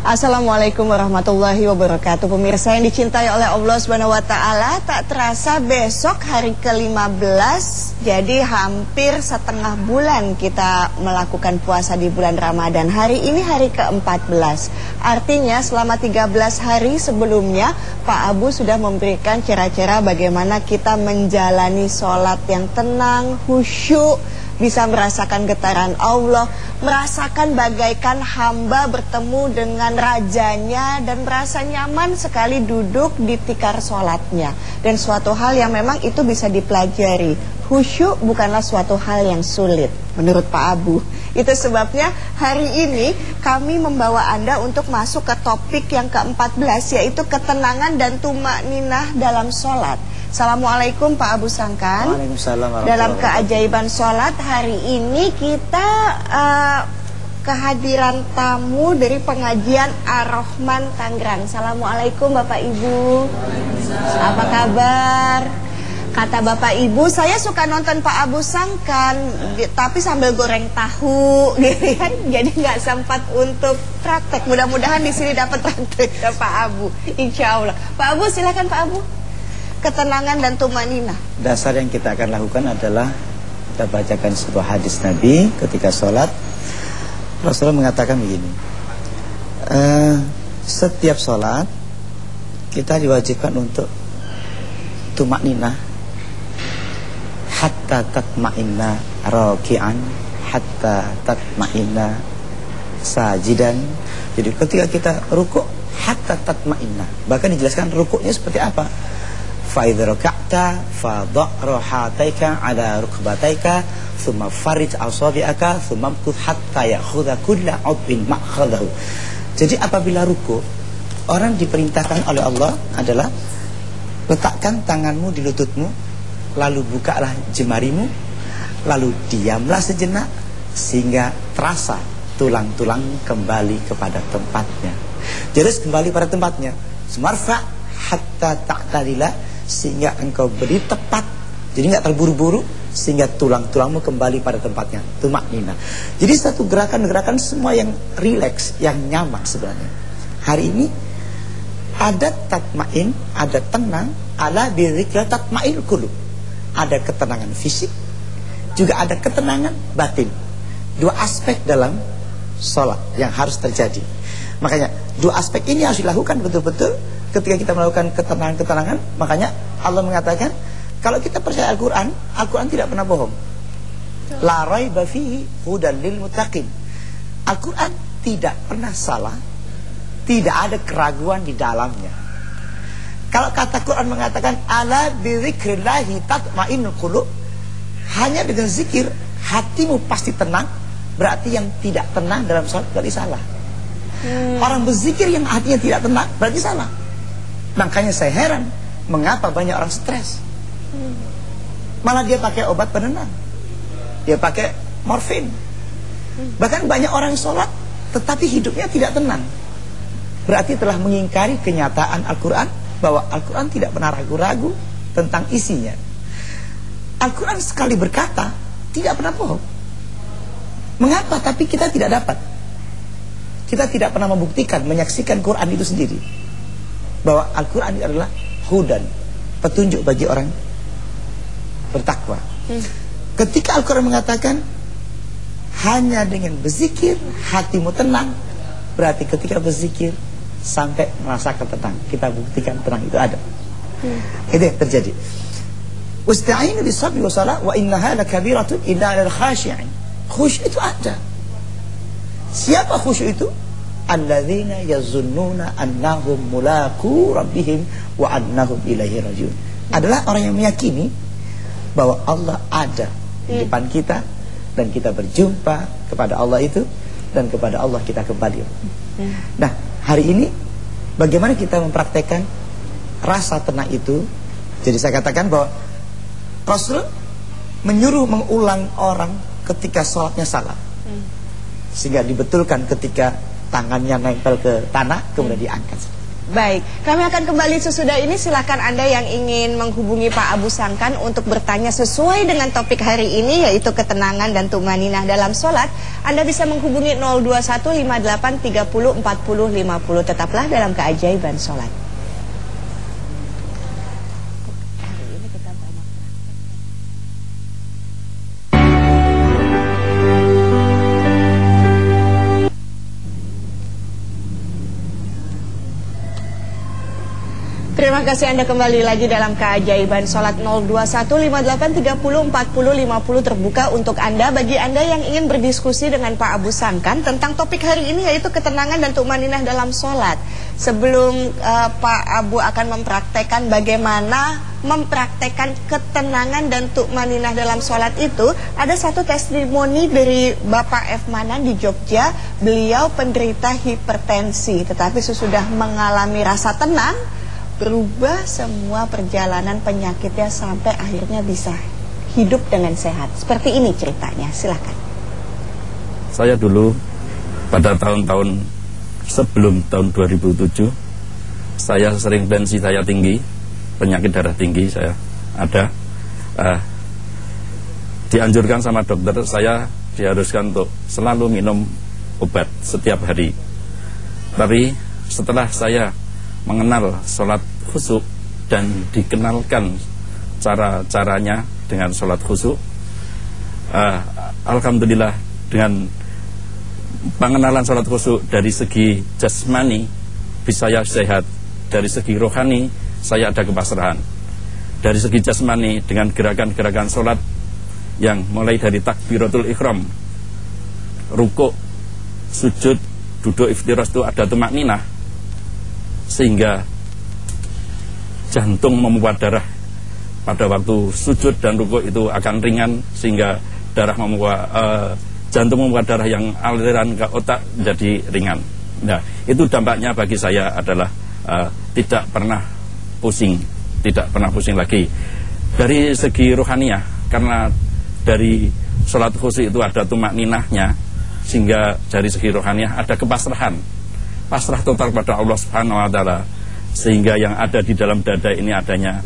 Assalamualaikum warahmatullahi wabarakatuh. Pemirsa yang dicintai oleh Allah Subhanahu wa taala, tak terasa besok hari ke-15. Jadi hampir setengah bulan kita melakukan puasa di bulan Ramadan. Hari ini hari ke-14. Artinya selama 13 hari sebelumnya Pak Abu sudah memberikan cara-cara bagaimana kita menjalani sholat yang tenang, khusyuk, bisa merasakan getaran Allah, merasakan bagaikan hamba bertemu dengan rajanya dan merasa nyaman sekali duduk di tikar sholatnya. Dan suatu hal yang memang itu bisa dipelajari. Khusyuk bukanlah suatu hal yang sulit menurut Pak Abu. Itu sebabnya hari ini kami membawa Anda untuk masuk ke topik yang ke-14, yaitu ketenangan dan tumakninah dalam sholat. Assalamualaikum Pak Abu Sangkan. Waalaikumsalam. Dalam keajaiban sholat hari ini kita kehadiran tamu dari pengajian Ar-Rahman Tangerang. Assalamualaikum Bapak Ibu. Apa kabar? Kata Bapak Ibu, saya suka nonton Pak Abu Sangkan, tapi sambil goreng tahu, gitu kan. Jadi nggak sempat untuk praktek. Mudah-mudahan di sini dapat praktek ya Pak Abu. Insya Allah. Pak Abu silakan Pak Abu. Ketenangan dan tumanina. Dasar yang kita akan lakukan adalah kita bacakan sebuah hadis Nabi ketika sholat. Rasulullah mengatakan begini, setiap sholat kita diwajibkan untuk tumanina, hatta tatma'inna raki'an, hatta tatma'inna sajidan. Jadi ketika kita rukuk, hatta tatma'inna. Bahkan dijelaskan rukuknya seperti apa. فَإِذْ رَكَعْتَ فَضَعْ رَحَاتَيْكَ عَلَى رُكْبَتَيْكَ ثُمَّ فَرِجْ أَصَابِعَكَ ثُمَّ امْكُثْ حَتَّى يَأْخُذَ كُلَّ عُضْوٍ مَأْخَذَهُ. Jadi apabila ruku, orang diperintahkan oleh Allah adalah letakkan tanganmu di lututmu, lalu bukalah jemarimu, lalu diamlah sejenak sehingga terasa tulang-tulang kembali kepada tempatnya. Jadi kembali pada tempatnya. Semarfa hatta ta'tadila, sehingga engkau beri tepat, jadi nggak terburu-buru, sehingga tulang-tulangmu kembali pada tempatnya. Tumaknina. Jadi satu gerakan-gerakan semua yang rileks, yang nyaman sebenarnya. Hari ini ada tatmain, ada tenang, ala bidzikra tatmain qulub. Ada ketenangan fisik, juga ada ketenangan batin. Dua aspek dalam sholat yang harus terjadi. Makanya dua aspek ini harus dilakukan betul-betul ketika kita melakukan ketenangan-ketenangan. Makanya Allah mengatakan, kalau kita percaya Al-Quran, Al-Quran tidak pernah bohong. La raiba fihi hudan lil muttaqin. Al-Quran tidak pernah salah, tidak ada keraguan di dalamnya. Kalau kata Quran mengatakan ala bidzikrillahi tatma'innul qulub, hanya dengan zikir hatimu pasti tenang, berarti yang tidak tenang dalam sholat berarti salah. Orang berzikir yang hatinya tidak tenang berarti salah. Makanya saya heran mengapa banyak orang stres. Malah dia pakai obat penenang, dia pakai morfin. Bahkan banyak orang sholat tetapi hidupnya tidak tenang. Berarti telah mengingkari kenyataan Al-Quran, bahwa Al-Quran tidak pernah ragu-ragu tentang isinya. Al-Quran sekali berkata tidak pernah bohong. Mengapa tapi kita tidak dapat? Kita tidak pernah membuktikan, menyaksikan Quran itu sendiri, bahwa Al-Quran itu adalah hudan, petunjuk bagi orang bertakwa. Ketika Al-Quran mengatakan hanya dengan berzikir hatimu tenang, berarti ketika berzikir sampai merasakan tenang. Kita buktikan tenang itu ada. Itu yang terjadi. Wasta'inu bis-sabri was-salah wa innaha lakabiratun illa 'alal khashi'in. Khusyuk itu ada. Siapa khusyuk itu? Alladzina yazunnuna annahum mulaqu rabbihim wa annahum ilaihi rajiun. Adalah orang yang meyakini bahwa Allah ada di depan kita dan kita berjumpa kepada Allah itu, dan kepada Allah kita kembali. Nah, hari ini bagaimana kita mempraktekkan rasa tenang itu? Jadi saya katakan bahwa Rasul menyuruh mengulang orang ketika sholatnya salah, sehingga dibetulkan ketika tangannya nempel ke tanah kemudian diangkat. Baik, kami akan kembali sesudah ini. Silakan Anda yang ingin menghubungi Pak Abu Sangkan untuk bertanya sesuai dengan topik hari ini, yaitu ketenangan dan tumaninah dalam sholat. Anda bisa menghubungi 02158304050. Tetaplah dalam keajaiban sholat. Terima kasih Anda kembali lagi dalam keajaiban sholat. 02158304050 terbuka untuk Anda. Bagi Anda yang ingin berdiskusi dengan Pak Abu Sangkan tentang topik hari ini, yaitu ketenangan dan tumaninah dalam sholat. Sebelum Pak Abu akan mempraktekkan bagaimana mempraktekkan ketenangan dan tumaninah dalam sholat itu, ada satu testimoni dari Bapak F. Manan di Jogja. Beliau penderita hipertensi, tetapi sesudah mengalami rasa tenang, berubah semua perjalanan penyakitnya sampai akhirnya bisa hidup dengan sehat. Seperti ini ceritanya, silakan. Saya dulu pada tahun-tahun sebelum tahun 2007, saya sering tensi saya tinggi, penyakit darah tinggi saya ada. Dianjurkan sama dokter, saya diharuskan untuk selalu minum obat setiap hari. Tapi setelah saya mengenal sholat khusyuk dan dikenalkan cara-caranya dengan sholat khusyuk, alhamdulillah dengan pengenalan sholat khusyuk dari segi jasmani bisa saya sehat, dari segi rohani saya ada kepasrahan. Dari segi jasmani dengan gerakan-gerakan sholat yang mulai dari takbiratul ihram, rukuk, sujud, duduk iftirash itu ada tumakninah, sehingga jantung memompa darah pada waktu sujud dan rukuk itu akan ringan, sehingga darah jantung memompa darah yang aliran ke otak jadi ringan. Nah, itu dampaknya bagi saya adalah tidak pernah pusing lagi. Dari segi rohaniah, karena dari sholat khusyuk itu ada tumakninahnya, sehingga dari segi rohaniah ada kepasrahan, pasrah total pada Allah Subhanahu wa taala, sehingga yang ada di dalam dada ini adanya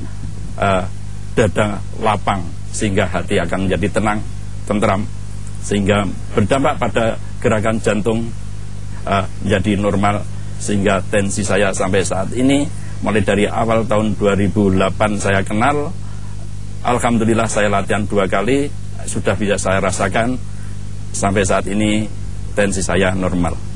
dada lapang, sehingga hati akan menjadi tenang, tentram, sehingga berdampak pada gerakan jantung menjadi normal, sehingga tensi saya sampai saat ini, mulai dari awal tahun 2008 saya kenal, alhamdulillah saya latihan 2 kali, sudah bisa saya rasakan, sampai saat ini tensi saya normal.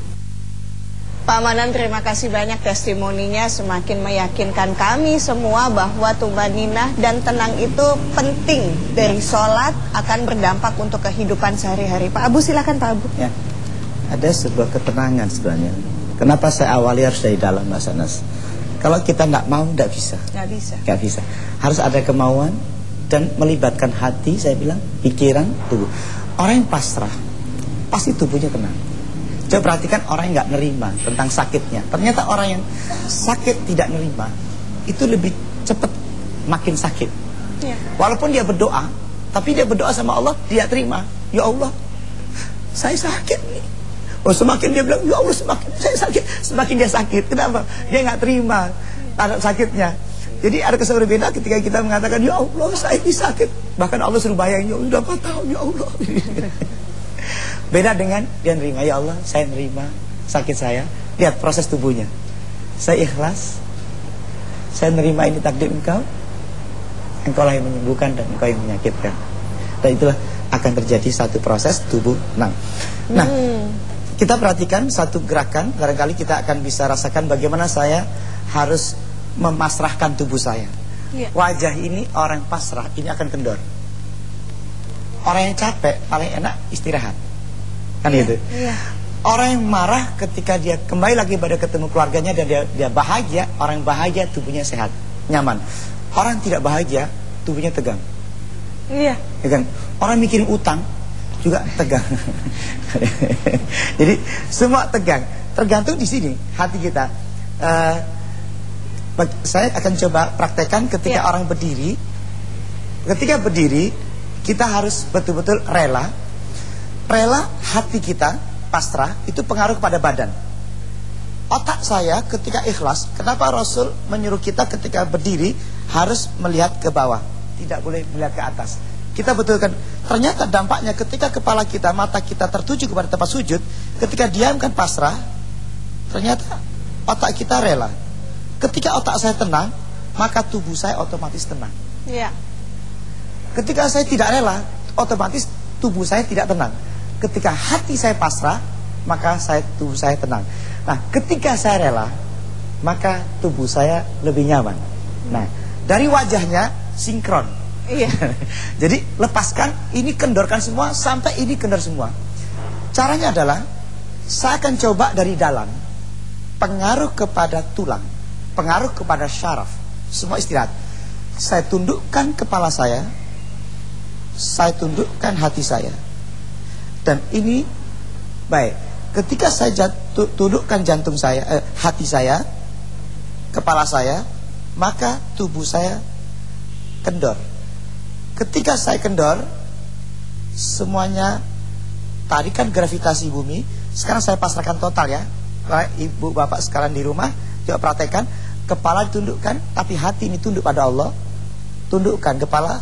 Pak Manan, terima kasih banyak testimoninya, semakin meyakinkan kami semua bahwa tumaninah dan tenang itu penting dari sholat, akan berdampak untuk kehidupan sehari-hari. Pak Abu, silakan Pak Abu. Ya, ada sebuah ketenangan sebenarnya. Kenapa saya awali harus dari dalam, Mas Anas? Kalau kita nggak mau, nggak bisa. Nggak bisa. Harus ada kemauan dan melibatkan hati, saya bilang, pikiran, tubuh. Orang yang pasrah, pasti tubuhnya tenang. Coba perhatikan orang yang nggak nerima tentang sakitnya. Ternyata orang yang sakit tidak nerima itu lebih cepat makin sakit. Ya. Walaupun dia berdoa, tapi dia berdoa sama Allah, dia terima. Ya Allah, saya sakit nih. Oh, semakin dia bilang, ya Allah, semakin saya sakit, semakin dia sakit. Kenapa? Dia nggak terima sakitnya. Jadi ada kesan berbeda ketika kita mengatakan, ya Allah, saya ini sakit. Bahkan Allah suruh bayangin, ya udah 4 tahun, ya Allah. Beda dengan dia nerima, ya Allah, saya nerima sakit saya. Lihat proses tubuhnya. Saya ikhlas. Saya nerima ini takdir Engkau. Engkaulah yang menyembuhkan dan Engkau yang menyakitkan. Dan itulah akan terjadi satu proses tubuh tenang. Nah, kita perhatikan satu gerakan, barangkali kita akan bisa rasakan bagaimana saya harus memasrahkan tubuh saya. Wajah ini orang pasrah, ini akan kendor. Orang yang capek paling enak istirahat. Kan gitu. Orang yang marah ketika dia kembali lagi pada ketemu keluarganya dan dia bahagia, orang yang bahagia tubuhnya sehat, nyaman. Orang tidak bahagia tubuhnya tegang. Iya. Kan? Orang mikirin utang juga tegang. Jadi semua tegang. Tergantung di sini hati kita. Saya akan coba praktekkan ketika orang berdiri. Ketika berdiri, kita harus betul-betul rela hati kita pasrah, itu pengaruh kepada badan. otak saya ketika ikhlas, kenapa Rasul menyuruh kita ketika berdiri harus melihat ke bawah, tidak boleh melihat ke atas. Kita betulkan, ternyata dampaknya ketika kepala kita, mata kita tertuju kepada tempat sujud, ketika diamkan pasrah, ternyata otak kita rela. Ketika otak saya tenang, maka tubuh saya otomatis tenang. Iya. Ketika saya tidak rela, otomatis tubuh saya tidak tenang. Ketika hati saya pasrah, maka tubuh saya tenang. Nah, ketika saya rela, maka tubuh saya lebih nyaman. Nah, dari wajahnya sinkron. Iya. Jadi lepaskan, ini kendorkan semua, sampai ini kendor semua. Caranya adalah, saya akan coba dari dalam. Pengaruh kepada tulang, pengaruh kepada syaraf, semua istirahat. Saya tundukkan kepala saya tundukkan hati saya. Dan ini baik. Ketika saya tundukkan jantung saya, hati saya, kepala saya, maka tubuh saya kendor. Ketika saya kendor, semuanya tarikan gravitasi bumi. Sekarang saya pasrahkan total ya. Ibu bapak sekarang di rumah, coba praktekkan. Kepala ditundukkan, tapi hati ini tunduk pada Allah. Tundukkan kepala,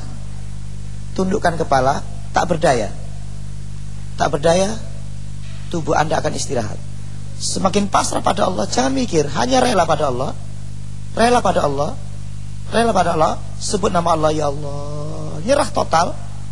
tak berdaya. Tak berdaya, tubuh Anda akan istirahat. Semakin pasrah pada Allah, jangan mikir, hanya rela pada Allah. Rela pada Allah, rela pada Allah. Sebut nama Allah, ya Allah. Nyerah total,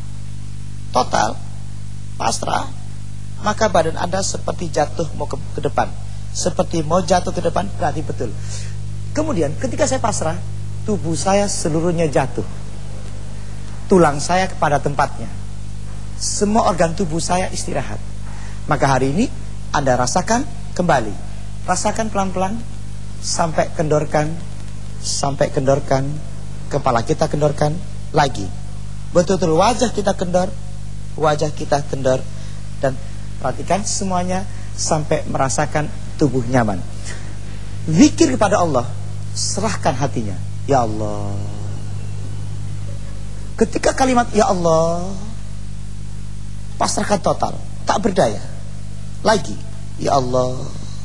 pasrah. Maka badan Anda seperti jatuh mau ke depan. Seperti mau jatuh ke depan, berarti betul. Kemudian ketika saya pasrah, tubuh saya seluruhnya jatuh. Tulang saya kepada tempatnya. Semua organ tubuh saya istirahat. Maka hari ini Anda rasakan kembali. Rasakan pelan-pelan sampai kendorkan. Kepala kita kendorkan lagi. Betul-betul wajah kita kendor. Dan perhatikan semuanya sampai merasakan tubuh nyaman. Zikir kepada Allah, serahkan hatinya. Ya Allah. Ketika kalimat ya Allah, pasrahkan total, tak berdaya. Lagi ya Allah.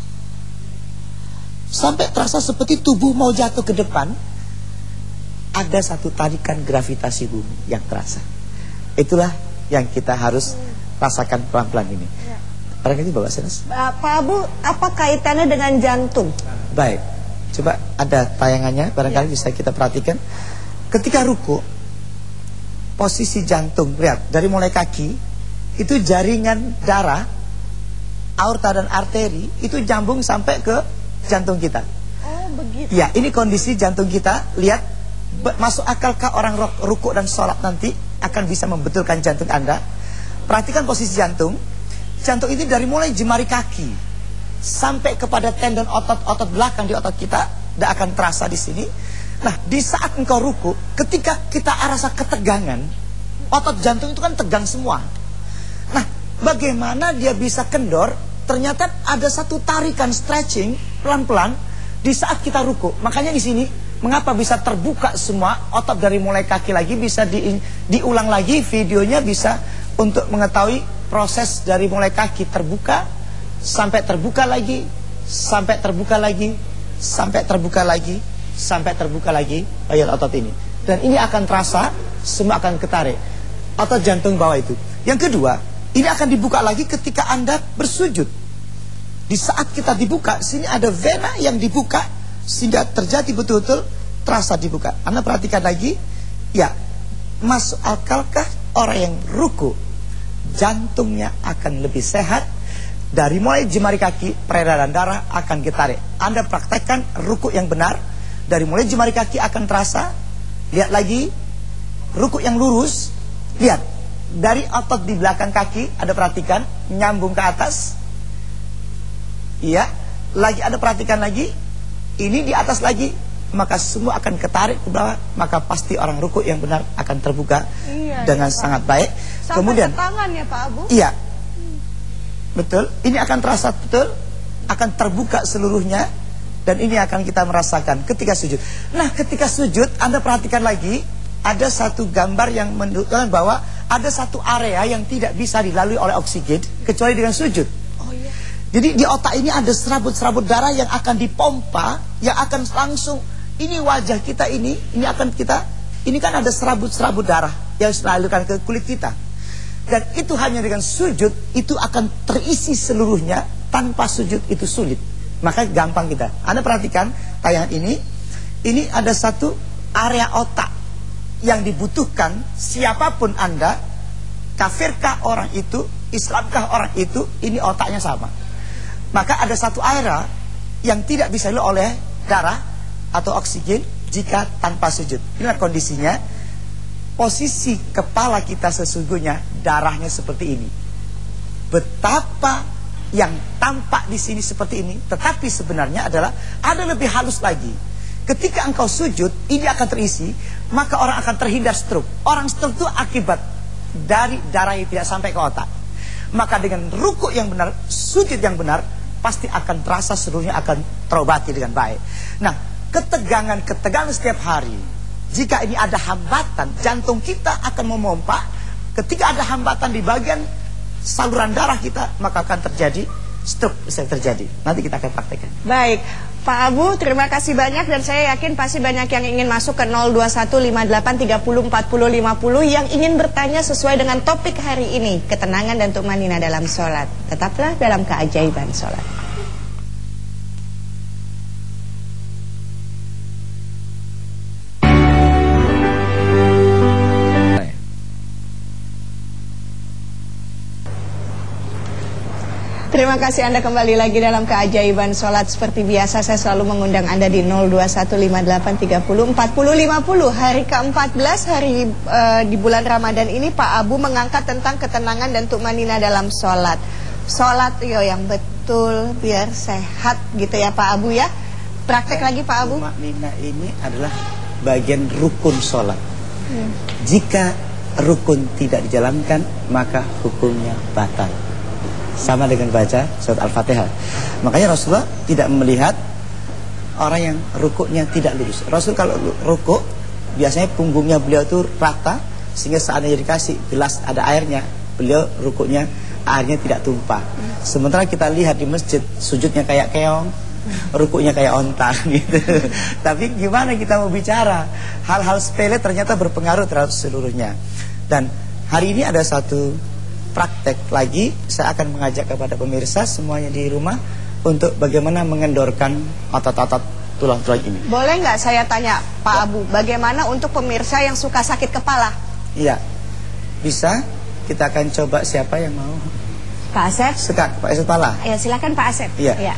Sampai terasa seperti tubuh mau jatuh ke depan. Ada satu tarikan gravitasi bumi yang terasa. Itulah yang kita harus rasakan pelan-pelan ini. Barangkali Bapak Senas. Pak Abu, apa kaitannya dengan jantung? Baik, coba ada tayangannya, barangkali bisa kita perhatikan. Ketika ruku, posisi jantung, lihat, dari mulai kaki, itu jaringan darah, aorta dan arteri, itu nyambung sampai ke jantung kita. Oh, begitu. Ya, ini kondisi jantung kita. Lihat, masuk akalkah orang ruku dan sholat nanti akan bisa membetulkan jantung Anda? Perhatikan posisi jantung. Jantung ini dari mulai jemari kaki sampai kepada tendon otot belakang di otot kita, tidak akan terasa di sini. Nah, di saat engkau ruku, ketika kita rasa ketegangan, otot jantung itu kan tegang semua. Nah, bagaimana dia bisa kendor? Ternyata ada satu tarikan stretching pelan-pelan di saat kita ruku. Makanya di sini mengapa bisa terbuka semua otot dari mulai kaki lagi, bisa diulang lagi videonya, bisa untuk mengetahui proses dari mulai kaki terbuka sampai terbuka lagi, sampai terbuka lagi, sampai terbuka lagi, sampai terbuka lagi bagian otot ini. Dan ini akan terasa, semua akan ketarik otot jantung bawah itu. Yang kedua, ini akan dibuka lagi ketika Anda bersujud. Di saat kita dibuka, sini ada vena yang dibuka sehingga terjadi betul-betul terasa dibuka. Anda perhatikan lagi, ya, masuk akalkah orang yang ruku jantungnya akan lebih sehat? Dari mulai jemari kaki, peredaran darah akan ditarik. Anda praktekkan ruku yang benar, dari mulai jemari kaki akan terasa. Lihat lagi ruku yang lurus. Lihat, dari otot di belakang kaki, ada perhatikan, nyambung ke atas. Iya, lagi ada perhatikan lagi, ini di atas lagi, maka semua akan ketarik ke bawah. Maka pasti orang ruku yang benar akan terbuka dengan sangat baik. Sampai kemudian ke tangan ya Pak Abu. Iya, betul, ini akan terasa betul, akan terbuka seluruhnya. Dan ini akan kita merasakan ketika sujud. Nah, ketika sujud, Anda perhatikan lagi, ada satu gambar yang menunjukkan bahwa ada satu area yang tidak bisa dilalui oleh oksigen kecuali dengan sujud. Oh iya. Jadi di otak ini ada serabut-serabut darah yang akan dipompa, yang akan langsung, ini wajah kita ini akan kita, ini kan ada serabut-serabut darah yang dialirkan ke kulit kita. Dan itu hanya dengan sujud, itu akan terisi seluruhnya. Tanpa sujud itu sulit. Maka gampang kita. Anda perhatikan tayangan ini ada satu area otak yang dibutuhkan siapapun Anda, kafirkah orang itu, Islamkah orang itu, ini otaknya sama. Maka ada satu area yang tidak bisa dilalui oleh darah atau oksigen jika tanpa sujud. Inilah kondisinya. Posisi kepala kita sesungguhnya darahnya seperti ini. Betapa yang tampak di sini seperti ini, tetapi sebenarnya adalah ada lebih halus lagi. Ketika engkau sujud, ini akan terisi, maka orang akan terhindar stroke. Orang stroke itu akibat dari darah yang tidak sampai ke otak. Maka dengan rukuk yang benar, sujud yang benar, pasti akan terasa seluruhnya akan terobati dengan baik. Nah, ketegangan setiap hari, jika ini ada hambatan, jantung kita akan memompa. Ketika ada hambatan di bagian saluran darah kita, maka akan terjadi stroke, bisa terjadi. Nanti kita akan praktekkan. Baik, Pak Abu, terima kasih banyak, dan saya yakin pasti banyak yang ingin masuk ke 02158304050 yang ingin bertanya sesuai dengan topik hari ini, ketenangan dan tumanina dalam sholat. Tetaplah dalam keajaiban sholat. Terima kasih Anda kembali lagi dalam keajaiban sholat. Seperti biasa saya selalu mengundang Anda di 02158304050. Hari ke-14 di bulan Ramadan ini Pak Abu mengangkat tentang ketenangan dan tumanina dalam sholat. Sholat yang betul biar sehat gitu ya Pak Abu ya. Praktek lagi Pak Abu. Tumanina ini adalah bagian rukun sholat. Jika rukun tidak dijalankan, maka hukumnya batal. Sama dengan baca surat Al-Fatihah. Makanya Rasulullah tidak melihat orang yang rukuknya tidak lurus. Rasul kalau rukuk, biasanya punggungnya beliau itu rata, sehingga seandainya dikasih gelas ada airnya, beliau rukuknya airnya tidak tumpah. Sementara kita lihat di masjid, sujudnya kayak keong, rukuknya kayak onta gitu. Tapi gimana kita mau bicara? Hal-hal sepele ternyata berpengaruh terhadap seluruhnya. Dan hari ini ada satu praktek lagi, saya akan mengajak kepada pemirsa semuanya di rumah untuk bagaimana mengendorkan otot-otot tulang-tulang ini. Boleh nggak saya tanya Pak Abu, bagaimana untuk pemirsa yang suka sakit kepala? Iya, bisa. Kita akan coba siapa yang mau. Pak Asep? Pak Asep kepala. Ya silakan Pak Asep. Iya. Ya.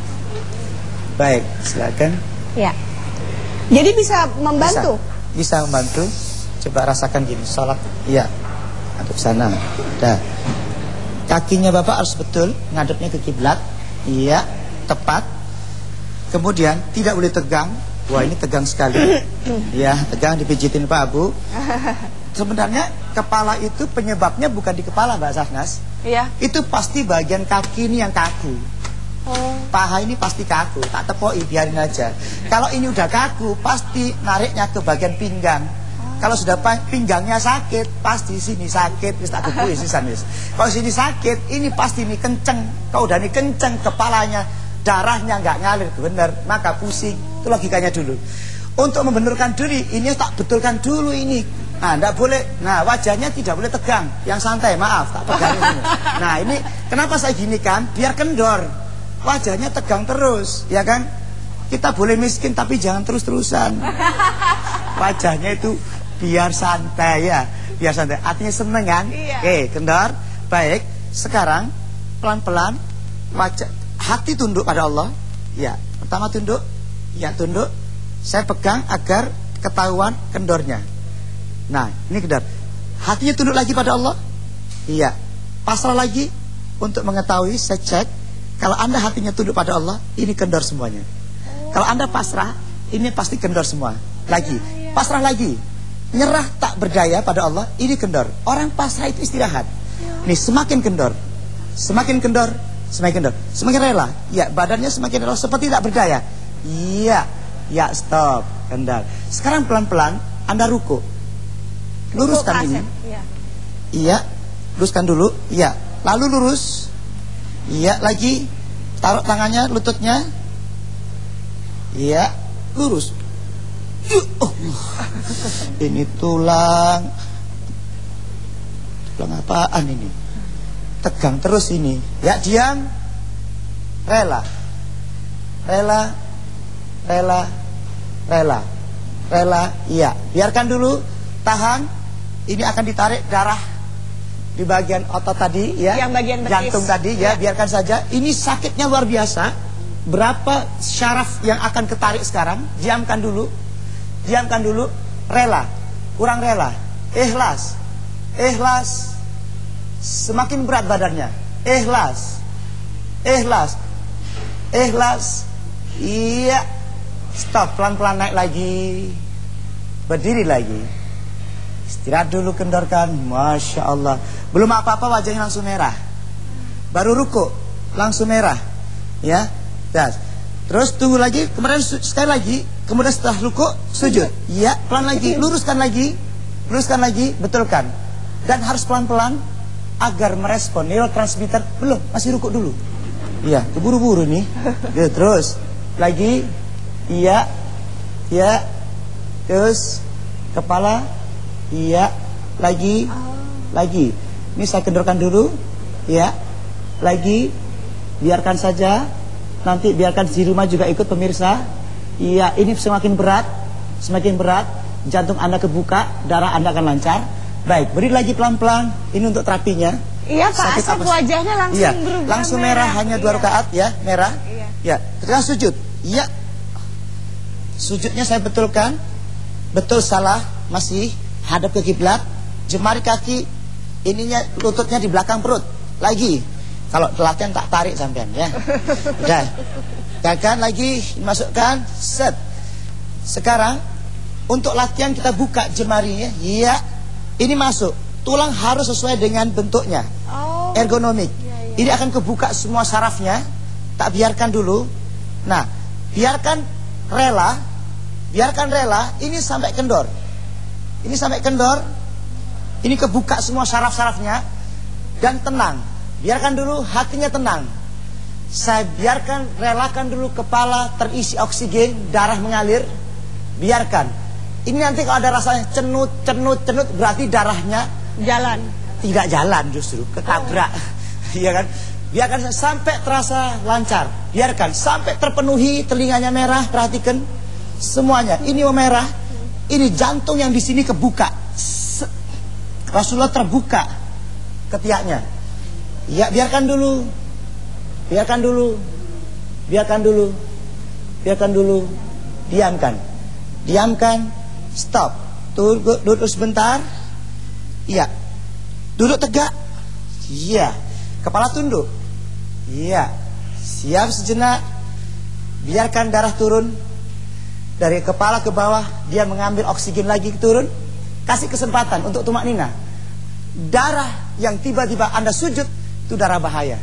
Baik, silakan. Ya. Jadi bisa membantu? Bisa membantu. Coba rasakan gini, sholat. Iya. Aduk sana. Dah. Kakinya Bapak harus betul, ngadepnya ke kiblat. Iya, tepat. Kemudian tidak boleh tegang. Wah, ini tegang sekali. Iya, tegang, dipijitin Pak Abu. Sebenarnya kepala itu penyebabnya bukan di kepala Mbak Sahnas. Iya. Itu pasti bagian kaki ini yang kaku. Paha ini pasti kaku, tak tepoi, biarin aja. Kalau ini udah kaku, pasti nariknya ke bagian pinggang. Kalau sudah pinggangnya sakit, pasti sini sakit, wis tak kubuhi sisan wis. Kalau sini sakit, ini pasti ini kenceng. Kalau udah ini kenceng, kepalanya, darahnya nggak ngalir benar, maka pusing. Itu logikanya dulu. Untuk membenarkan diri, ini tak betulkan dulu ini. Nah, enggak boleh. Nah, wajahnya tidak boleh tegang, yang santai, maaf, tak pegang ini. Nah, ini kenapa saya gini kan? Biar kendor. Wajahnya tegang terus, ya kan? Kita boleh miskin tapi jangan terus-terusan. Wajahnya itu biar santai ya, biar santai. Artinya seneng kan? Iya. Oke, kendor. Baik. Sekarang pelan-pelan wajah, hati tunduk pada Allah. Ya, pertama tunduk. Ya, tunduk. Saya pegang agar ketahuan kendornya. Nah, ini kendor. Hatinya tunduk lagi pada Allah. Iya. Pasrah lagi untuk mengetahui, saya cek. Kalau Anda hatinya tunduk pada Allah, ini kendor semuanya. Kalau Anda pasrah, ini pasti kendor semua. Lagi, pasrah lagi. Nyerah tak berdaya pada Allah, ini kendor. Orang pasrah itu istirahat. Nih, semakin kendor. Semakin kendor, semakin kendor. Semakin rela. Ya, badannya semakin rela seperti tak berdaya. Iya. Ya, stop, kendor. Sekarang pelan-pelan Anda ruku. Luruskan ini. Iya. Luruskan dulu. Iya. Lalu lurus. Iya, lagi. Taruh tangannya, lututnya. Iya, lurus. Ini tulang. Tulang apaan ini? Tegang terus ini. Ya, diam. Rela. Rela. Rela. Rela. Rela. Iya, biarkan dulu. Tahan. Ini akan ditarik darah di bagian otot tadi ya. Yang bagian betis. Jantung tadi ya, biarkan saja. Ini sakitnya luar biasa. Berapa syaraf yang akan ketarik sekarang? Diamkan dulu. Diamkan dulu. Rela. Kurang rela. Ikhlas. Ikhlas. Semakin berat badannya. Ikhlas. Ikhlas. Ikhlas. Iya. Stop, pelan-pelan naik lagi. Berdiri lagi. Istirahat dulu, kendorkan. Masya Allah. Belum apa-apa wajahnya langsung merah. Baru ruku langsung merah. Ya. Terus tunggu lagi. Kemudian sekali lagi. Kemudian setelah ruku sujud. Ya, pelan lagi. Luruskan lagi. Luruskan lagi. Betulkan. Dan harus pelan-pelan agar merespon neurotransmitter. Belum, masih ruku dulu. Iya, keburu-buru nih. Ya, terus lagi. Iya. Ya. Terus kepala. Iya. Lagi. Lagi. Ini saya kendorkan dulu. Ya. Lagi. Biarkan saja. Nanti biarkan di rumah juga ikut pemirsa. Iya, ini semakin berat. Semakin berat. Jantung Anda kebuka, darah Anda akan lancar. Baik, beri lagi pelan-pelan. Ini untuk terapinya. Iya, Pak Asep, wajahnya langsung iya, berubah langsung merah, hanya 2 rakaat ya, merah. Iya. Ya, terus sujud. Iya. Sujudnya saya betulkan. Betul salah, masih hadap ke kiblat. Jemari kaki ininya, lututnya di belakang perut. Lagi. Kalau latihan tak tarik sampean ya. Udah. Tekan lagi, masukkan, set. Sekarang untuk latihan kita buka jemarinya. Iya. Ini masuk. Tulang harus sesuai dengan bentuknya. Ergonomik. Ini akan kebuka semua sarafnya. Tak biarkan dulu. Nah, biarkan rela. Biarkan rela. Ini sampai kendor. Ini sampai kendor. Ini kebuka semua saraf-sarafnya. Dan tenang. Biarkan dulu hatinya tenang. Saya biarkan, relakan dulu kepala terisi oksigen, darah mengalir. Biarkan. Ini nanti kalau ada rasanya cenut, berarti darahnya jalan. Tidak jalan justru, ketabrak. Iya kan? Biarkan sampai terasa lancar. Biarkan sampai terpenuhi, telinganya merah, perhatikan semuanya. Ini merah. Ini jantung yang di sini kebuka. Rasulullah terbuka ketiaknya. Ya, biarkan dulu. Biarkan dulu. Biarkan dulu. Biarkan dulu. Diamkan. Diamkan. Stop. Duduk sebentar. Iya. Duduk tegak. Iya. Kepala tunduk. Iya. Siap sejenak. Biarkan darah turun dari kepala ke bawah. Dia mengambil oksigen lagi turun. Kasih kesempatan untuk tumaknina. Darah yang tiba-tiba Anda sujud, itu darah bahaya.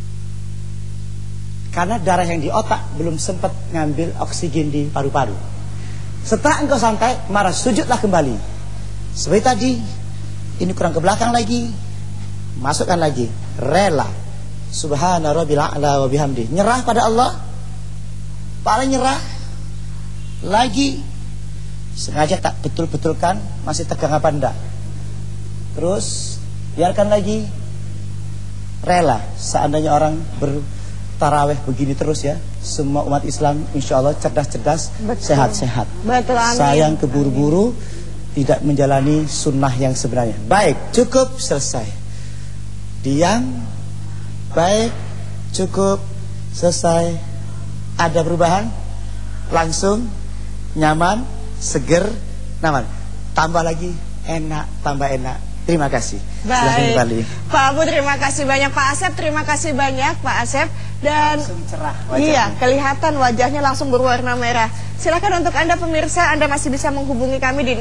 Karena darah yang di otak belum sempat ngambil oksigen di paru-paru. Setelah engkau santai, marah sujudlah kembali. Seperti tadi. Ini kurang ke belakang lagi. Masukkan lagi. Rela. Subhana rabbil a'la wa bihamdi. Nyerah pada Allah. Paling nyerah. Lagi. Sengaja tak betul-betulkan masih tegang apa enggak. Terus biarkan lagi. Rela. Seandainya orang bertarawih begini terus ya, semua umat Islam insya Allah cerdas-cerdas, sehat-sehat. Betul, amin. Sayang keburu-buru tidak menjalani sunnah yang sebenarnya. Baik, cukup, selesai. Diam. Baik, cukup, selesai. Ada perubahan? Langsung nyaman, seger, nyaman. Tambah lagi, enak, tambah enak. Terima kasih. Baik, Pak Abu, terima kasih banyak. Pak Asep, terima kasih banyak Pak Asep. Dan langsung cerah wajahnya. Iya, kelihatan wajahnya langsung berwarna merah. Silakan untuk Anda pemirsa, Anda masih bisa menghubungi kami di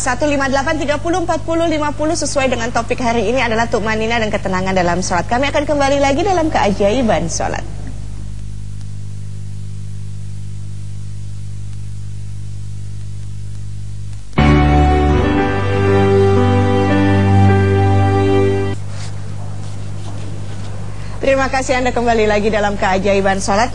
02158304050 sesuai dengan topik hari ini adalah tumanina dan ketenangan dalam sholat. Kami akan kembali lagi dalam keajaiban sholat. Terima kasih Anda kembali lagi dalam keajaiban sholat.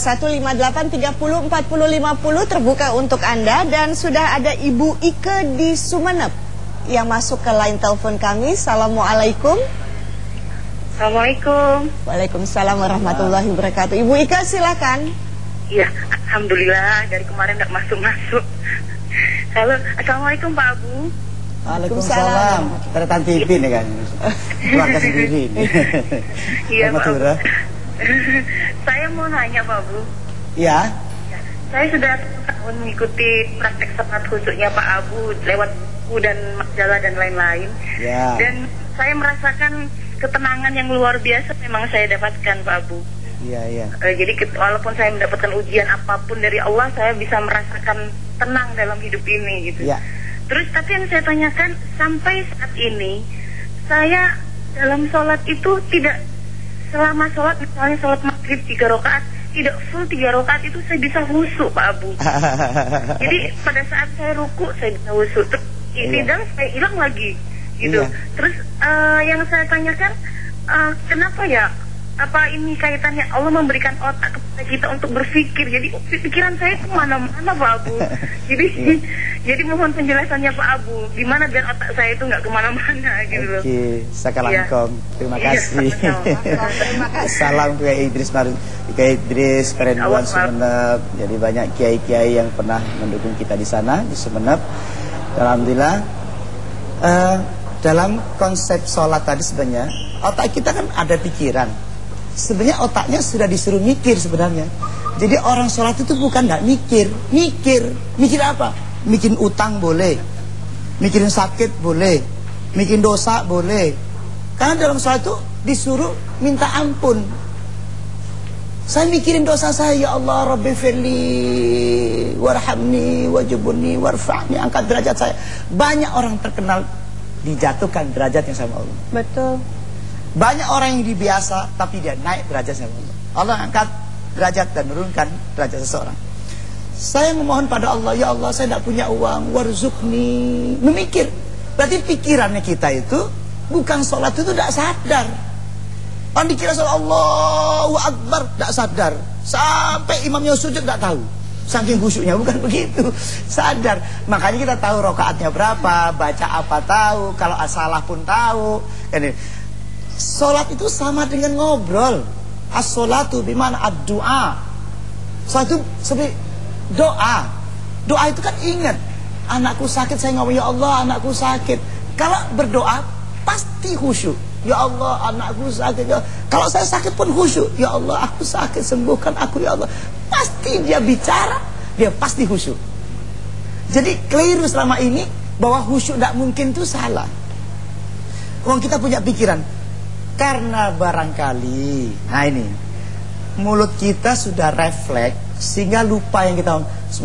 0215830450 terbuka untuk Anda. Dan sudah ada Ibu Ike di Sumeneb yang masuk ke line telepon kami. Assalamualaikum. Assalamualaikum. Waalaikumsalam warahmatullahi wabarakatuh. Ibu Ike silakan. Iya, alhamdulillah dari kemarin nggak masuk. Halo, assalamualaikum Pak Abu. Waalaikumsalam. Ternyata TV nih kan. Keluarga sendiri nih. Iya Pak Abu. Saya mau nanya Pak Abu. Iya. Saya sudah tahun mengikuti praktek sholat khusyuknya Pak Abu lewat buku dan majalah dan lain-lain. Ya. Dan saya merasakan ketenangan yang luar biasa memang saya dapatkan Pak Abu. Iya. Jadi walaupun saya mendapatkan ujian apapun dari Allah, saya bisa merasakan tenang dalam hidup ini gitu. Iya. Terus tapi yang saya tanyakan, sampai saat ini saya dalam sholat itu tidak, selama sholat misalnya sholat maghrib 3 rakaat, tidak full 3 rakaat itu saya bisa khusyuk Pak Abu. Jadi pada saat saya ruku saya bisa khusyuk, terus itidal saya hilang lagi gitu. Iya. Terus yang saya tanyakan, kenapa ya? Apa ini kaitannya Allah memberikan otak kepada kita untuk berpikir? Jadi pikiran saya itu mana-mana Pak Abu. Jadi mohon penjelasannya Pak Abu, gimana biar otak saya itu nggak kemana-mana gitu loh. Oke, sakalangkom. Terima kasih. Terima kasih. Salam ke Idris Kerenduan Sumeneb. Jadi banyak kiai-kiai yang pernah mendukung kita di sana di Sumeneb. Alhamdulillah. Dalam konsep sholat tadi sebenarnya otak kita kan ada pikiran. Sebenarnya otaknya sudah disuruh mikir sebenarnya. Jadi orang sholat itu bukan nggak mikir. Mikir apa? Mikirin utang boleh, mikirin sakit boleh, mikirin dosa boleh. Karena dalam sholat itu disuruh minta ampun. Saya mikirin dosa saya, ya Allah, Rabbi firli warhamni wajibuni warfa'ni, angkat derajat saya. Banyak orang terkenal dijatuhkan derajatnya sama Allah. Betul. Banyak orang yang dibiasa tapi dia naik derajatnya sama Allah. Allah angkat derajat dan menurunkan derajat seseorang. Saya memohon pada Allah, ya Allah saya tidak punya uang, warzuqni. Memikir. Berarti pikirannya kita itu bukan sholat itu tidak sadar. Orang dikira sholat Allahu Akbar tidak sadar. Sampai imamnya sujud tidak tahu. Saking khusyuknya, bukan begitu. Sadar. Makanya kita tahu rakaatnya berapa, baca apa tahu, kalau salah pun tahu. Ini sholat itu sama dengan ngobrol. As-sholatu bimana ad-du'a. Sholat itu seperti doa. Doa itu kan ingat, anakku sakit, saya ngomong ya Allah anakku sakit. Kalau berdoa pasti khusyuk. Ya Allah anakku sakit ya. Kalau saya sakit pun khusyuk. Ya Allah aku sakit, sembuhkan aku ya Allah. Pasti dia bicara, dia pasti khusyuk. Jadi keliru selama ini bahwa khusyuk tidak mungkin itu salah. Orang kita punya pikiran karena barangkali, nah ini mulut kita sudah refleks sehingga lupa yang kita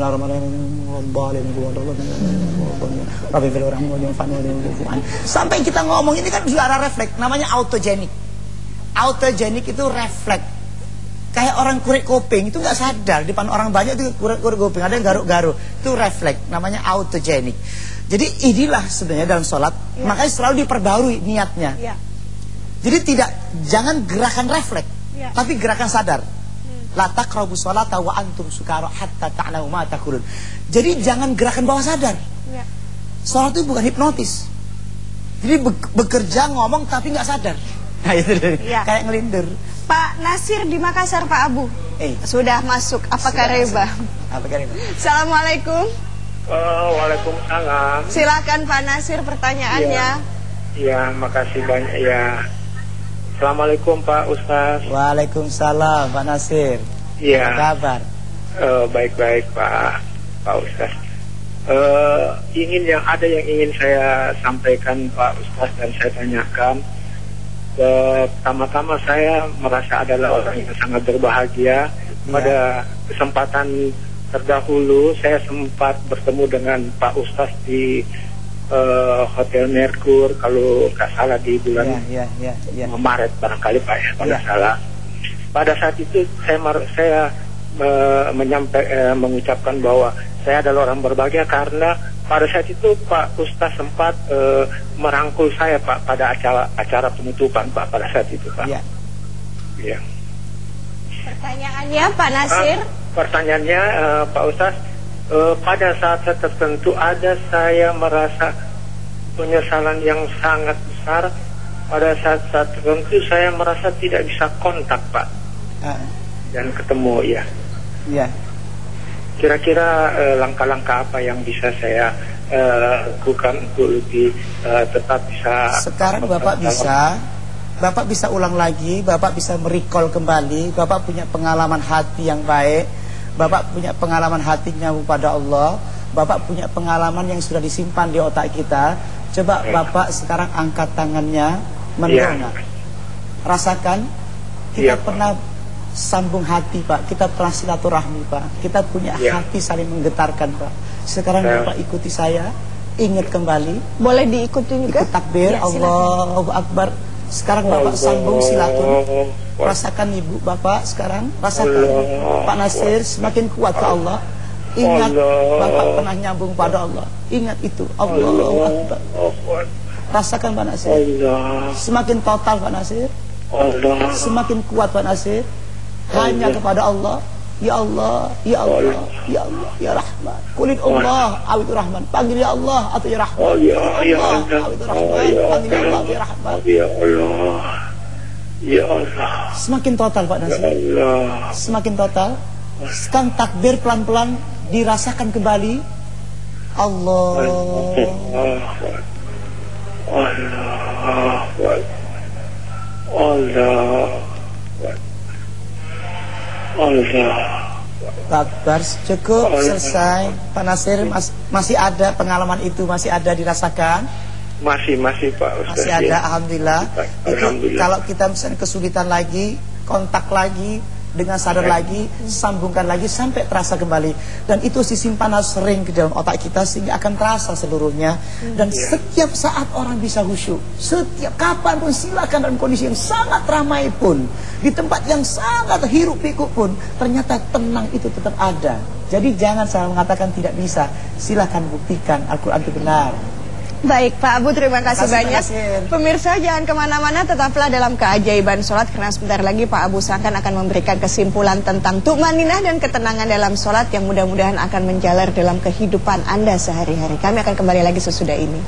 sampai kita ngomong ini kan sudah ada refleks, namanya autogenik. Autogenik itu refleks. Kayak orang kurek kuping itu nggak sadar, di depan orang banyak itu kurek kuping, ada yang garuk-garuk, itu refleks, namanya autogenik. Jadi inilah sebenarnya dalam sholat, makanya selalu diperbarui niatnya. Jadi jangan gerakan refleks, tapi gerakan sadar. La taqrabu sholata wa antum sukara hatta ta'lamu ma taqulun. Jadi jangan gerakan bawah sadar. Sholat itu bukan hipnotis. Jadi bekerja ngomong tapi nggak sadar. Nah itu kayak ngelindur. Pak Nasir di Makassar Pak Abu. Sudah masuk. Apakah reba? Assalamualaikum. Waalaikumsalam. Silakan Pak Nasir pertanyaannya. Iya, makasih banyak ya. Assalamualaikum Pak Ustaz. Waalaikumsalam Pak Nasir. Iya. Apa kabar? Baik-baik Pak Ustaz. Ada yang ingin saya sampaikan Pak Ustaz dan saya tanyakan. Pertama-tama saya merasa adalah orang yang sangat berbahagia. Pada kesempatan terdahulu saya sempat bertemu dengan Pak Ustaz di Hotel Merkur, kalau nggak salah di bulan Maret barangkali Pak ya, kalau nggak salah. Pada saat itu saya mengucapkan bahwa saya adalah orang berbahagia karena pada saat itu Pak Ustaz sempat merangkul saya Pak pada acara penutupan Pak pada saat itu Pak. Ya. Pertanyaannya Pak Nasir. Pertanyaannya Pak Ustaz, pada saat tertentu ada saya merasa penyesalan yang sangat besar. Pada saat tertentu saya merasa tidak bisa kontak, Pak, dan ketemu, ya. Ya. Kira-kira langkah-langkah apa yang bisa saya lakukan untuk lebih tetap bisa. Sekarang Bapak bisa ulang lagi, Bapak bisa merecall kembali, Bapak punya pengalaman hati yang baik, Bapak punya pengalaman hatinya pada Allah, Bapak punya pengalaman yang sudah disimpan di otak kita. Coba Bapak sekarang angkat tangannya, mendongak. Rasakan, kita pernah sambung hati, Pak. Kita pernah silaturahmi, Pak. Kita punya hati saling menggetarkan, Pak. Sekarang Bapak ikuti saya, ingat kembali. Boleh diikuti juga? Ikut takbir, Allahu Akbar. Sekarang Bapak sambung silaturahmi. Rasakan Ibu, Bapak sekarang. Rasakan. Pak Nasir semakin kuat ke Allah. Ingat, Bapak pernah nyambung pada Allah. Ingat itu, Allahu Akbar. Rasakan Pak Nasir. Semakin total Pak Nasir. Semakin kuat Pak Nasir. Hanya kepada Allah. Ya Allah, Ya Allah, Ya Allah, Ya Rahman. Kulin Allah, awidur Rahman. Panggil Ya Allah atau Ya Rahman. Ya Allah, awidur Rahman. Panggil Ya Allah atau Ya Rahman. Ya Allah, Ya Allah. Semakin total Pak Nasir. Semakin total. Sekarang takbir pelan-pelan dirasakan kembali. Allah. Akbar, cukup, selesai. Pak Nasir, masih ada pengalaman itu, masih ada dirasakan? Masih Pak Ustaz. Masih ada, alhamdulillah. Alhamdulillah. Itu kalau kita misalnya kesulitan lagi, kontak lagi, dengan sadar lagi, sambungkan lagi sampai terasa kembali. Dan itu disimpan sering ke dalam otak kita sehingga akan terasa seluruhnya. Dan setiap saat orang bisa khusyuk. Setiap kapan pun silakan, dalam kondisi yang sangat ramai pun, di tempat yang sangat hiruk pikuk pun, ternyata tenang itu tetap ada. Jadi jangan saya mengatakan tidak bisa. Silakan buktikan Al-Quran itu benar. Baik Pak Abu, terima kasih banyak. Pemirsa jangan kemana-mana, tetaplah dalam keajaiban sholat, karena sebentar lagi Pak Abu Sangkan akan memberikan kesimpulan tentang tumaninah dan ketenangan dalam sholat yang mudah-mudahan akan menjalar dalam kehidupan Anda sehari-hari. Kami akan kembali lagi sesudah ini.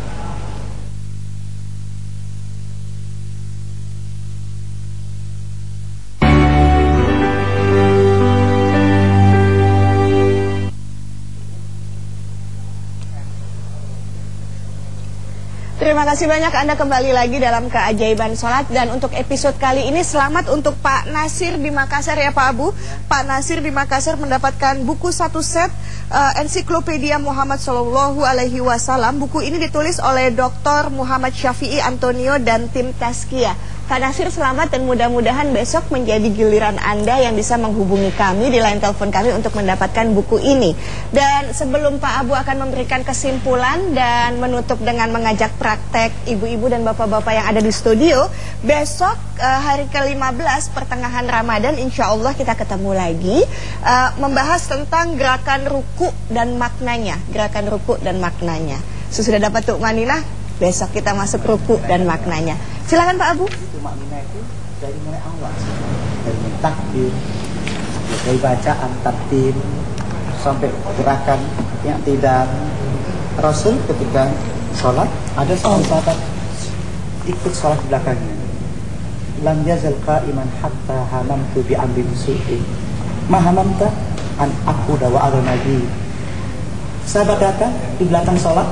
Terima kasih banyak, Anda kembali lagi dalam keajaiban sholat. Dan untuk episode kali ini selamat untuk Pak Nasir di Makassar ya Pak Abu. Pak Nasir di Makassar mendapatkan buku 1 set Ensiklopedia Muhammad Sallallahu Alaihi Wasallam. Buku ini ditulis oleh Dr. Muhammad Syafi'i Antonio dan tim Tazkiyah. Pak Nasir selamat, dan mudah-mudahan besok menjadi giliran Anda yang bisa menghubungi kami di line telepon kami untuk mendapatkan buku ini. Dan sebelum Pak Abu akan memberikan kesimpulan dan menutup dengan mengajak praktek ibu-ibu dan bapak-bapak yang ada di studio, besok hari ke-15 pertengahan Ramadan insya Allah kita ketemu lagi membahas tentang gerakan ruku dan maknanya. Gerakan ruku dan maknanya. Sesudah dapat tumaninah, besok kita masuk ruku dan maknanya. Silakan Pak Abu. Itu maknanya itu dari mulai awal, dari takbir, dari bacaan tartil sampai gerakan yang tidak. Rasul ketika sholat ada sahabat ikut sholat di belakangnya. Lam yazal qa'iman hatta hamamtu bi amrin su'i. Ma hamamta an aquda wa ala nabi. Sahabat datang di belakang sholat.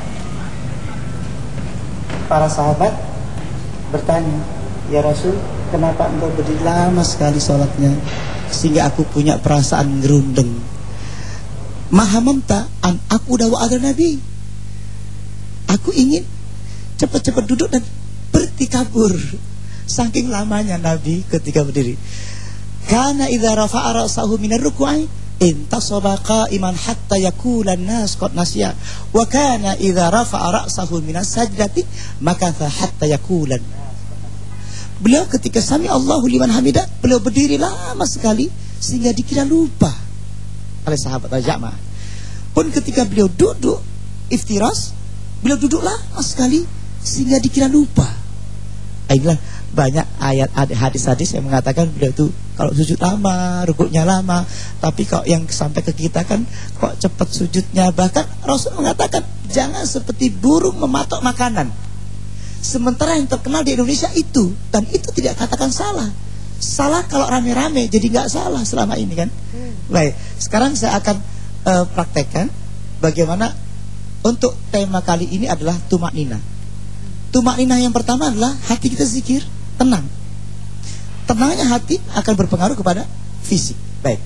Para sahabat bertanya, ya Rasul, kenapa engkau berdiri lama sekali sholatnya sehingga aku punya perasaan gerundeng. Mahamamta an aku dawa ada Nabi. Aku ingin cepat-cepat duduk dan bertikabur. Saking lamanya Nabi ketika berdiri. Kana idza rafa'a ra'sahu minar ruku'i intasaba qa'iman hatta yakulan nas qad nasya wa kana idza rafa'a ra'sahu minas sajdati makatha hatta yakulan. Beliau ketika sami Allahu liman hamidah, beliau berdiri lama sekali sehingga dikira lupa oleh sahabat al-jamaah. Pun ketika beliau duduk iftiras, beliau duduk lama sekali sehingga dikira lupa. Inilah banyak ayat hadis-hadis yang mengatakan beliau itu kalau sujud lama, rukuknya lama. Tapi kalau yang sampai ke kita kan kok cepat sujudnya. Bahkan Rasul mengatakan jangan seperti burung mematok makanan. Sementara yang terkenal di Indonesia itu, dan itu tidak katakan salah. Salah kalau rame-rame, jadi nggak salah selama ini kan. Baik, sekarang saya akan praktekkan bagaimana untuk tema kali ini adalah tumaknina. Tumaknina yang pertama adalah hati kita zikir, tenang. Tenangnya hati akan berpengaruh kepada fisik. Baik.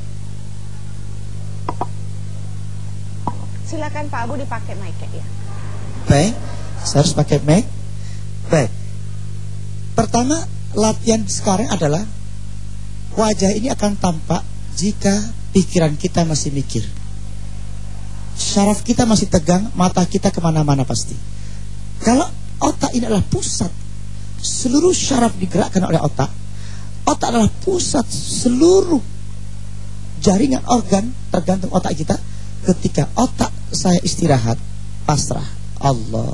Silakan Pak Abu dipakai mic ya. Baik, saya harus pakai mic. Baik. Pertama, latihan sekarang adalah wajah ini akan tampak jika pikiran kita masih mikir. Syaraf kita masih tegang, mata kita kemana-mana pasti. Kalau otak ini adalah pusat, seluruh syaraf digerakkan oleh otak. Otak adalah pusat seluruh jaringan organ tergantung otak kita. Ketika otak saya istirahat, pasrah, Allah.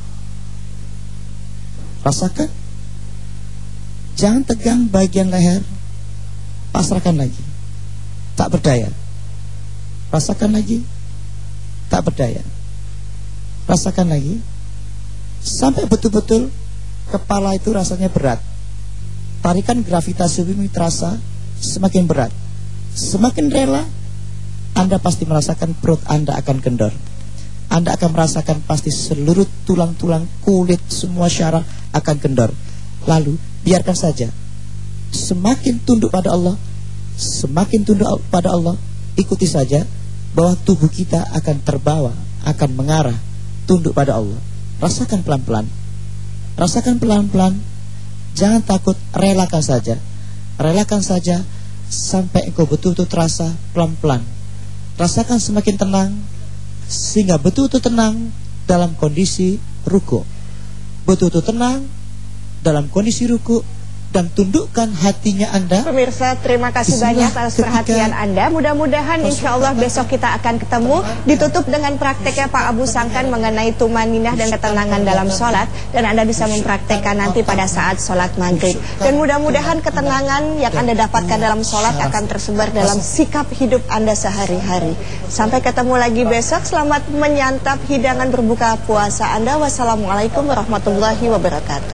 Rasakan. Jangan tegang bagian leher. Pasrahkan lagi. Tak berdaya. Rasakan lagi. Tak berdaya. Rasakan lagi. Sampai betul-betul kepala itu rasanya berat. Tarikan gravitasi bumi terasa semakin berat. Semakin rela, Anda pasti merasakan perut Anda akan kendor. Anda akan merasakan pasti seluruh tulang-tulang, kulit, semua syaraf akan kendor. Lalu biarkan saja. Semakin tunduk pada Allah, semakin tunduk pada Allah, ikuti saja bahwa tubuh kita akan terbawa, akan mengarah tunduk pada Allah. Rasakan pelan-pelan. Rasakan pelan-pelan. Jangan takut, relakan saja. Relakan saja sampai engkau betul-betul terasa pelan-pelan. Rasakan semakin tenang sehingga betul-betul tenang dalam kondisi ruku. Betul-betul tenang dalam kondisi ruku dan tundukkan hatinya Anda. Pemirsa, terima kasih banyak atas perhatian Anda. Mudah-mudahan insya Allah besok kita akan ketemu. Ditutup dengan prakteknya Pak Abu Sangkan mengenai tumaninah dan ketenangan dalam sholat. Dan Anda bisa mempraktekkan nanti pada saat sholat maghrib. Dan mudah-mudahan ketenangan yang Anda dapatkan dalam sholat akan tersebar dalam sikap hidup Anda sehari-hari. Sampai ketemu lagi besok. Selamat menyantap hidangan berbuka puasa Anda. Wassalamualaikum warahmatullahi wabarakatuh.